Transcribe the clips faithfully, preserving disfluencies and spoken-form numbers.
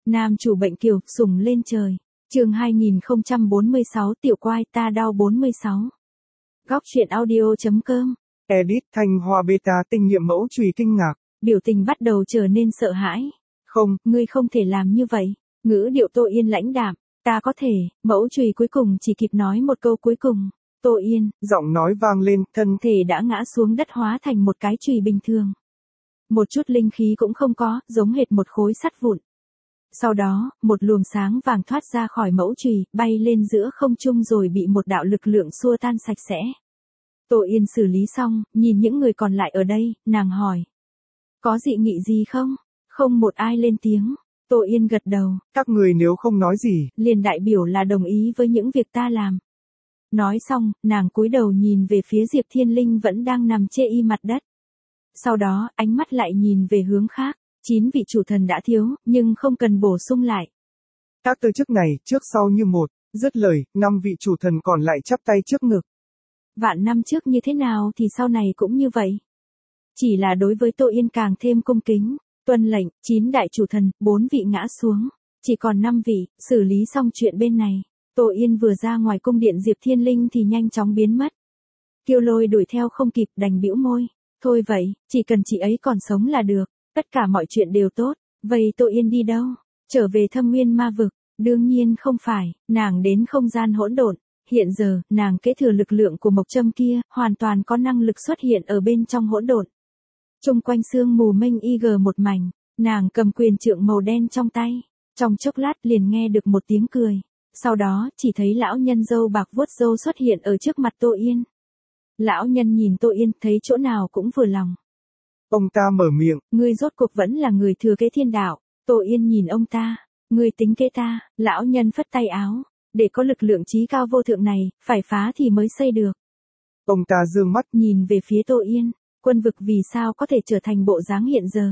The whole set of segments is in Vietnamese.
Nam chủ bệnh kiều, sủng lên trời. Chương hai nghìn không trăm bốn mươi sáu tiểu quai ta đau bốn mươi sáu. Góc truyện audio chấm com. Edit Thanh Hoa Beta tinh nghiệm mẫu chùy kinh ngạc. Biểu tình bắt đầu trở nên sợ hãi. Không, ngươi không thể làm như vậy. Ngữ điệu Tô Yên lãnh đạm. Ta có thể, mẫu chùy cuối cùng chỉ kịp nói một câu cuối cùng. Tô Yên, giọng nói vang lên, thân thể đã ngã xuống đất hóa thành một cái chùy bình thường. Một chút linh khí cũng không có, giống hệt một khối sắt vụn. Sau đó, một luồng sáng vàng thoát ra khỏi mẫu chùy, bay lên giữa không trung rồi bị một đạo lực lượng xua tan sạch sẽ. Tô Yên xử lý xong, nhìn những người còn lại ở đây, nàng hỏi. Có dị nghị gì không? Không một ai lên tiếng. Tô Yên gật đầu. Các người nếu không nói gì, liền đại biểu là đồng ý với những việc ta làm. Nói xong, nàng cúi đầu nhìn về phía Diệp Thiên Linh vẫn đang nằm chê y mặt đất. Sau đó, ánh mắt lại nhìn về hướng khác. Chín vị chủ thần đã thiếu, nhưng không cần bổ sung lại. Các tư chức này, trước sau như một, dứt lời, năm vị chủ thần còn lại chắp tay trước ngực. Vạn năm trước như thế nào thì sau này cũng như vậy. Chỉ là đối với Tô Yên càng thêm cung kính, tuân lệnh, chín đại chủ thần, bốn vị ngã xuống. Chỉ còn năm vị, xử lý xong chuyện bên này. Tô Yên vừa ra ngoài cung điện Diệp Thiên Linh thì nhanh chóng biến mất. Kiều Lôi đuổi theo không kịp, đành bĩu môi. Thôi vậy, chỉ cần chị ấy còn sống là được. Tất cả mọi chuyện đều tốt. Vậy Tô Yên đi đâu? Trở về Thâm Nguyên ma vực? Đương nhiên không phải, nàng đến không gian hỗn độn. Hiện giờ, nàng kế thừa lực lượng của Mộc Châm kia, hoàn toàn có năng lực xuất hiện ở bên trong hỗn độn. Trung quanh sương mù mênh y gờ một mảnh, nàng cầm quyền trượng màu đen trong tay. Trong chốc lát liền nghe được một tiếng cười. Sau đó, chỉ thấy lão nhân râu bạc vuốt râu xuất hiện ở trước mặt Tô Yên. Lão nhân nhìn Tô Yên, thấy chỗ nào cũng vừa lòng. Ông ta mở miệng. Ngươi rốt cuộc vẫn là người thừa kế thiên đạo. Tô Yên nhìn ông ta. Ngươi tính kế ta. Lão nhân phất tay áo. Để có lực lượng trí cao vô thượng này, phải phá thì mới xây được. Ông ta dương mắt nhìn về phía Tô Yên. Quân vực vì sao có thể trở thành bộ dáng hiện giờ.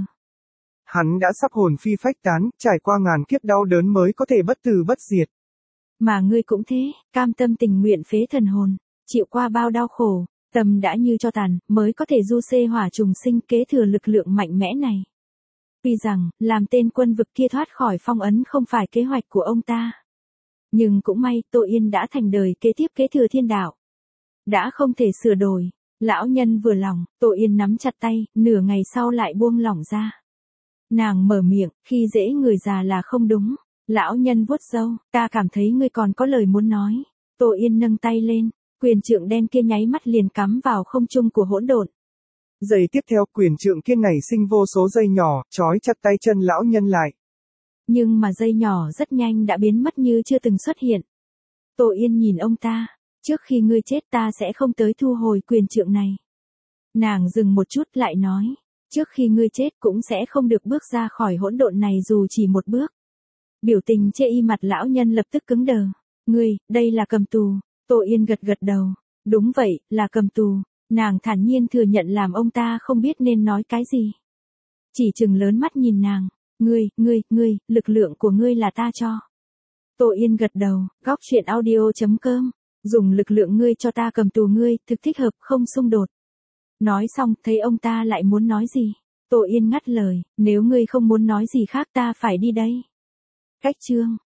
Hắn đã sắp hồn phi phách tán, trải qua ngàn kiếp đau đớn mới có thể bất tử bất diệt. Mà ngươi cũng thế, cam tâm tình nguyện phế thần hồn, chịu qua bao đau khổ, tâm đã như cho tàn, mới có thể du xê hỏa trùng sinh kế thừa lực lượng mạnh mẽ này. Tuy rằng, làm tên quân vực kia thoát khỏi phong ấn không phải kế hoạch của ông ta. Nhưng cũng may, Tô Yên đã thành đời kế tiếp kế thừa thiên đạo. Đã không thể sửa đổi. Lão nhân vừa lòng, Tô Yên nắm chặt tay, nửa ngày sau lại buông lỏng ra. Nàng mở miệng, khi dễ người già là không đúng. Lão nhân vuốt râu, ta cảm thấy ngươi còn có lời muốn nói. Tô Yên nâng tay lên, quyền trượng đen kia nháy mắt liền cắm vào không trung của hỗn độn. Giây tiếp theo, quyền trượng kia nảy sinh vô số dây nhỏ, trói chặt tay chân lão nhân lại. Nhưng mà dây nhỏ rất nhanh đã biến mất như chưa từng xuất hiện. Tô Yên nhìn ông ta, trước khi ngươi chết ta sẽ không tới thu hồi quyền trượng này. Nàng dừng một chút lại nói, trước khi ngươi chết cũng sẽ không được bước ra khỏi hỗn độn này dù chỉ một bước. Biểu tình chê y mặt lão nhân lập tức cứng đờ. Ngươi, đây là cầm tù. Tô Yên gật gật đầu. Đúng vậy, là cầm tù. Nàng thản nhiên thừa nhận làm ông ta không biết nên nói cái gì. Chỉ trừng lớn mắt nhìn nàng. Ngươi, ngươi, ngươi, lực lượng của ngươi là ta cho. Tô Yên gật đầu, góc truyện audio chấm com. Dùng lực lượng ngươi cho ta cầm tù ngươi, thực thích hợp, không xung đột. Nói xong, thấy ông ta lại muốn nói gì. Tô Yên ngắt lời, nếu ngươi không muốn nói gì khác ta phải đi đây. Cách chương